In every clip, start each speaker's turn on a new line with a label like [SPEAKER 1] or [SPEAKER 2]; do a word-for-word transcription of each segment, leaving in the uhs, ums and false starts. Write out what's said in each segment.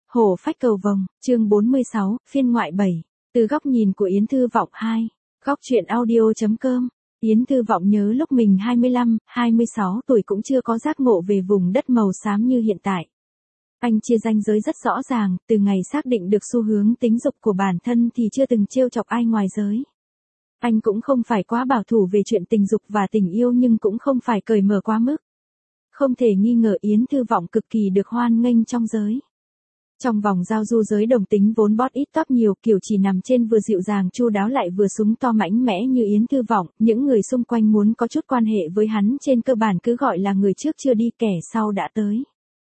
[SPEAKER 1] Hổ phách cầu vồng, chương bốn mươi sáu, phiên ngoại bảy. Từ góc nhìn của Yến Thư Vọng hai. Góc truyện audio.com. Yến Thư Vọng nhớ lúc mình hai mươi lăm, hai mươi sáu tuổi cũng chưa có giác ngộ về vùng đất màu xám như hiện tại. Anh chia ranh giới rất rõ ràng, từ ngày xác định được xu hướng tính dục của bản thân thì chưa từng trêu chọc ai ngoài giới. Anh cũng không phải quá bảo thủ về chuyện tình dục và tình yêu nhưng cũng không phải cởi mở quá mức. Không thể nghi ngờ Yến Thư Vọng cực kỳ được hoan nghênh trong giới. Trong vòng giao du giới đồng tính vốn bót ít tóc nhiều, kiểu chỉ nằm trên vừa dịu dàng chu đáo lại vừa súng to mãnh mẽ như Yến Thư Vọng, những người xung quanh muốn có chút quan hệ với hắn trên cơ bản cứ gọi là người trước chưa đi kẻ sau đã tới.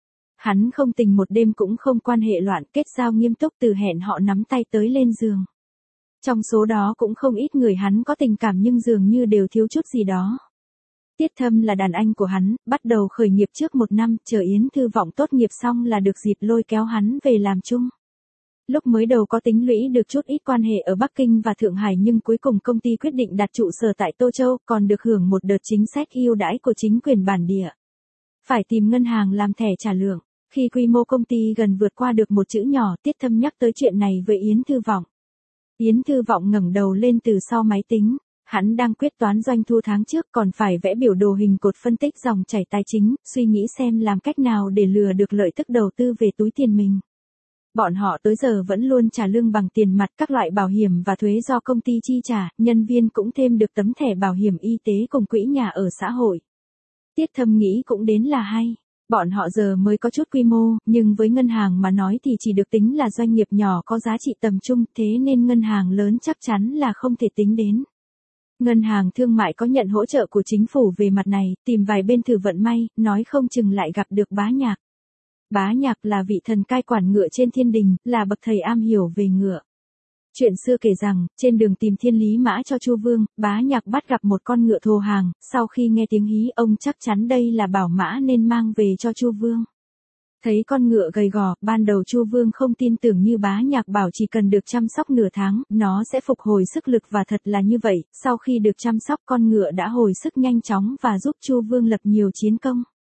[SPEAKER 1] Hắn không tình một đêm cũng không quan hệ loạn, kết giao nghiêm túc từ hẹn họ nắm tay tới lên giường. Trong số đó cũng không ít người hắn có tình cảm nhưng dường như đều thiếu chút gì đó. Tiết Thâm là đàn anh của hắn, bắt đầu khởi nghiệp trước một năm, chờ Yến Thư Vọng tốt nghiệp xong là được dịp lôi kéo hắn về làm chung. Lúc mới đầu có tính lũy được chút ít quan hệ ở Bắc Kinh và Thượng Hải nhưng cuối cùng công ty quyết định đặt trụ sở tại Tô Châu, còn được hưởng một đợt chính sách ưu đãi của chính quyền bản địa. Phải tìm ngân hàng làm thẻ trả lượng. Khi quy mô công ty gần vượt qua được một chữ nhỏ, Tiết Thâm nhắc tới chuyện này với Yến Thư Vọng. Yến Thư Vọng ngẩng đầu lên từ sau máy tính. Hắn đang quyết toán doanh thu tháng trước còn phải vẽ biểu đồ hình cột phân tích dòng chảy tài chính, suy nghĩ xem làm cách nào để lừa được lợi tức đầu tư về túi tiền mình. Bọn họ tới giờ vẫn luôn trả lương bằng tiền mặt, các loại bảo hiểm và thuế do công ty chi trả, nhân viên cũng thêm được tấm thẻ bảo hiểm y tế cùng quỹ nhà ở xã hội. Tiết Thâm nghĩ cũng đến là hay. Bọn họ giờ mới có chút quy mô, nhưng với ngân hàng mà nói thì chỉ được tính là doanh nghiệp nhỏ có giá trị tầm trung, thế nên ngân hàng lớn chắc chắn là không thể tính đến. Ngân hàng thương mại có nhận hỗ trợ của chính phủ về mặt này, tìm vài bên thử vận may, nói không chừng lại gặp được Bá Nhạc. Bá Nhạc là vị thần cai quản ngựa trên thiên đình, là bậc thầy am hiểu về ngựa. Chuyện xưa kể rằng, trên đường tìm thiên lý mã cho Chu Vương, Bá Nhạc bắt gặp một con ngựa thồ hàng, sau khi nghe tiếng hí ông chắc chắn đây là bảo mã nên mang về cho Chu Vương. Thấy con ngựa gầy gò, ban đầu Chu Vương không tin tưởng như Bá Nhạc bảo chỉ cần được chăm sóc nửa tháng, nó sẽ phục hồi sức lực và thật là như vậy, sau khi được chăm sóc con ngựa đã hồi sức nhanh chóng và giúp Chu Vương lập nhiều chiến công.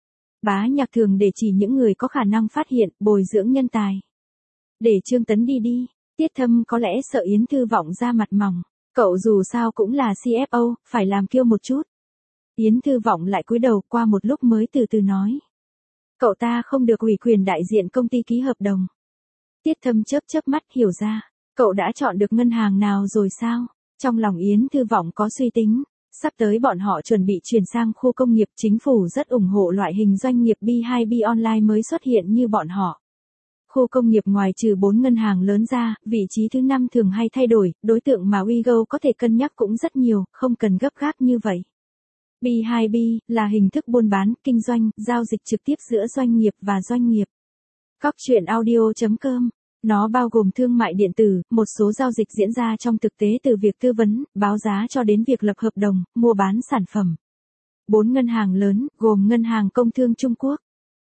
[SPEAKER 1] Bá Nhạc thường để chỉ những người có khả năng phát hiện, bồi dưỡng nhân tài. Để Trương Tấn đi đi, Tiết Thâm có lẽ sợ Yến Thư Vọng ra mặt mỏng, cậu dù sao cũng là xê ép ô, phải làm kiêu một chút. Yến Thư Vọng lại cúi đầu qua một lúc mới từ từ nói. Cậu ta không được ủy quyền đại diện công ty ký hợp đồng. Tiết Thâm chớp chớp mắt hiểu ra, cậu đã chọn được ngân hàng nào rồi sao? Trong lòng Yến Thư Vọng có suy tính, sắp tới bọn họ chuẩn bị chuyển sang khu công nghiệp, chính phủ rất ủng hộ loại hình doanh nghiệp B hai B online mới xuất hiện như bọn họ. Khu công nghiệp ngoài trừ bốn ngân hàng lớn ra, vị trí thứ năm thường hay thay đổi, đối tượng mà Wigo có thể cân nhắc cũng rất nhiều, không cần gấp gáp như vậy. B hai B là hình thức buôn bán, kinh doanh, giao dịch trực tiếp giữa doanh nghiệp và doanh nghiệp. Góc truyện audio.com. Nó bao gồm thương mại điện tử, một số giao dịch diễn ra trong thực tế từ việc tư vấn, báo giá cho đến việc lập hợp đồng, mua bán sản phẩm. Bốn ngân hàng lớn, gồm Ngân hàng Công thương Trung Quốc,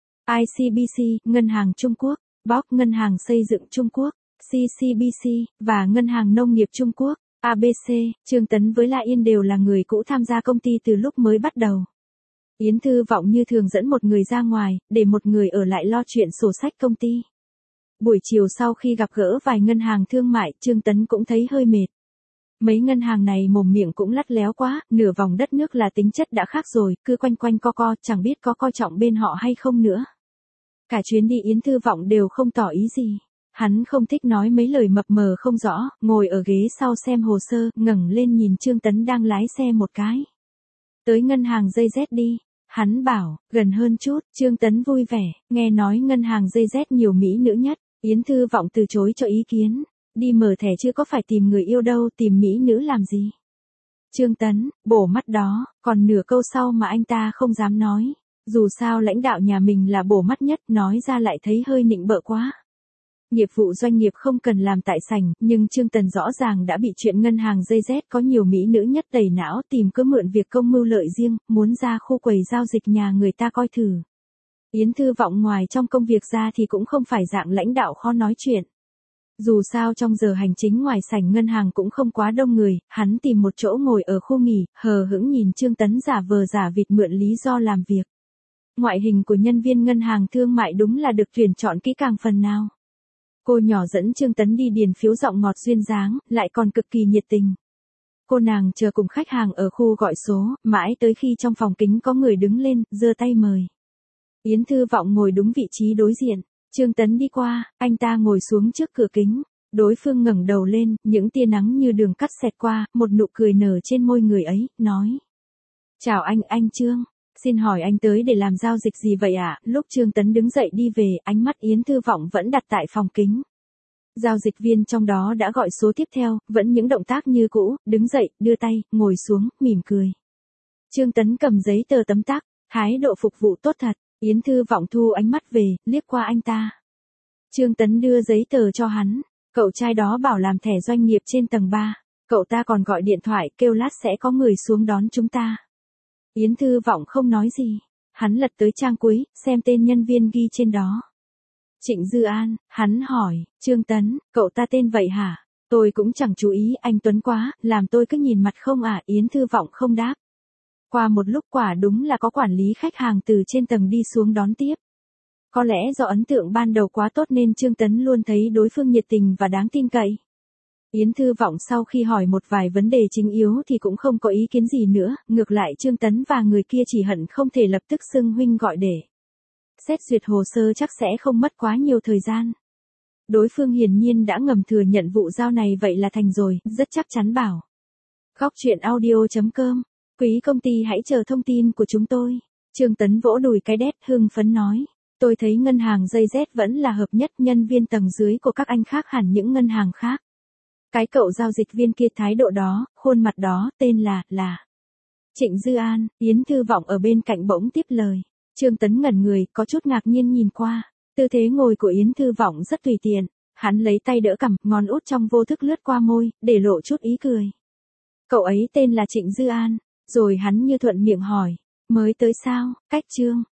[SPEAKER 1] I C B C, Ngân hàng Trung Quốc, B O C, Ngân hàng Xây dựng Trung Quốc, C C B C, và Ngân hàng Nông nghiệp Trung Quốc. a bê xê, Trương Tấn với La Yên đều là người cũ tham gia công ty từ lúc mới bắt đầu. Yến Thư Vọng như thường dẫn một người ra ngoài, để một người ở lại lo chuyện sổ sách công ty. Buổi chiều sau khi gặp gỡ vài ngân hàng thương mại, Trương Tấn cũng thấy hơi mệt. Mấy ngân hàng này mồm miệng cũng lắt léo quá, nửa vòng đất nước là tính chất đã khác rồi, cứ quanh quanh co co, chẳng biết có coi trọng bên họ hay không nữa. Cả chuyến đi Yến Thư Vọng đều không tỏ ý gì. Hắn không thích nói mấy lời mập mờ không rõ, ngồi ở ghế sau xem hồ sơ, ngẩng lên nhìn Trương Tấn đang lái xe một cái. Tới ngân hàng dây dét đi, hắn bảo, gần hơn chút, Trương Tấn vui vẻ, nghe nói ngân hàng dây dét nhiều mỹ nữ nhất, Yến Thư Vọng từ chối cho ý kiến, đi mở thẻ chưa có phải tìm người yêu đâu, tìm mỹ nữ làm gì. Trương Tấn, bổ mắt đó, còn nửa câu sau mà anh ta không dám nói, dù sao lãnh đạo nhà mình là bổ mắt nhất, nói ra lại thấy hơi nịnh bợ quá. Nghiệp vụ doanh nghiệp không cần làm tại sảnh, nhưng Trương Tấn rõ ràng đã bị chuyện ngân hàng dây dét có nhiều mỹ nữ nhất tẩy não, tìm cứ mượn việc công mưu lợi riêng, muốn ra khu quầy giao dịch nhà người ta coi thử. Yến Thư Vọng ngoài trong công việc ra thì cũng không phải dạng lãnh đạo khó nói chuyện. Dù sao trong giờ hành chính ngoài sảnh ngân hàng cũng không quá đông người, hắn tìm một chỗ ngồi ở khu nghỉ, hờ hững nhìn Trương Tấn giả vờ giả vịt mượn lý do làm việc. Ngoại hình của nhân viên ngân hàng thương mại đúng là được tuyển chọn kỹ càng phần nào. Cô nhỏ dẫn Trương Tấn đi điền phiếu, giọng ngọt duyên dáng, lại còn cực kỳ nhiệt tình. Cô nàng chờ cùng khách hàng ở khu gọi số, mãi tới khi trong phòng kính có người đứng lên, giơ tay mời. Yến Thư Vọng ngồi đúng vị trí đối diện. Trương Tấn đi qua, anh ta ngồi xuống trước cửa kính. Đối phương ngẩng đầu lên, những tia nắng như đường cắt xẹt qua, một nụ cười nở trên môi người ấy, nói. Chào anh, anh Trương. Xin hỏi anh tới để làm giao dịch gì vậy ạ? À? Lúc Trương Tấn đứng dậy đi về, ánh mắt Yến Thư Vọng vẫn đặt tại phòng kính. Giao dịch viên trong đó đã gọi số tiếp theo, vẫn những động tác như cũ, đứng dậy, đưa tay, ngồi xuống, mỉm cười. Trương Tấn cầm giấy tờ tấm tắc, thái độ phục vụ tốt thật. Yến Thư Vọng thu ánh mắt về, liếc qua anh ta. Trương Tấn đưa giấy tờ cho hắn. Cậu trai đó bảo làm thẻ doanh nghiệp trên tầng ba. Cậu ta còn gọi điện thoại kêu lát sẽ có người xuống đón chúng ta. Yến Thư Vọng không nói gì. Hắn lật tới trang cuối, xem tên nhân viên ghi trên đó. Trịnh Dư An, hắn hỏi, Trương Tấn, cậu ta tên vậy hả? Tôi cũng chẳng chú ý, anh Tuấn quá, làm tôi cứ nhìn mặt không à? Yến Thư Vọng không đáp. Qua một lúc quả đúng là có quản lý khách hàng từ trên tầng đi xuống đón tiếp. Có lẽ do ấn tượng ban đầu quá tốt nên Trương Tấn luôn thấy đối phương nhiệt tình và đáng tin cậy. Yến Thư Vọng sau khi hỏi một vài vấn đề chính yếu thì cũng không có ý kiến gì nữa, ngược lại Trương Tấn và người kia chỉ hận không thể lập tức xưng huynh gọi đệ. Xét duyệt hồ sơ chắc sẽ không mất quá nhiều thời gian. Đối phương hiển nhiên đã ngầm thừa nhận vụ giao này, vậy là thành rồi, rất chắc chắn bảo. Góc truyện audio chấm com, quý công ty hãy chờ thông tin của chúng tôi. Trương Tấn vỗ đùi cái đét hưng phấn nói. Tôi thấy ngân hàng dây Z vẫn là hợp nhất, nhân viên tầng dưới của các anh khác hẳn những ngân hàng khác. Cái cậu giao dịch viên kia thái độ đó, khuôn mặt đó, tên là, là Trịnh Dư An. Yến Thư Vọng ở bên cạnh bỗng tiếp lời. Trương Tấn ngẩn người, có chút ngạc nhiên nhìn qua. Tư thế ngồi của Yến Thư Vọng rất tùy tiện. Hắn lấy tay đỡ cằm, ngón út trong vô thức lướt qua môi, để lộ chút ý cười. Cậu ấy tên là Trịnh Dư An. Rồi hắn như thuận miệng hỏi. Mới tới sao, cách Trương?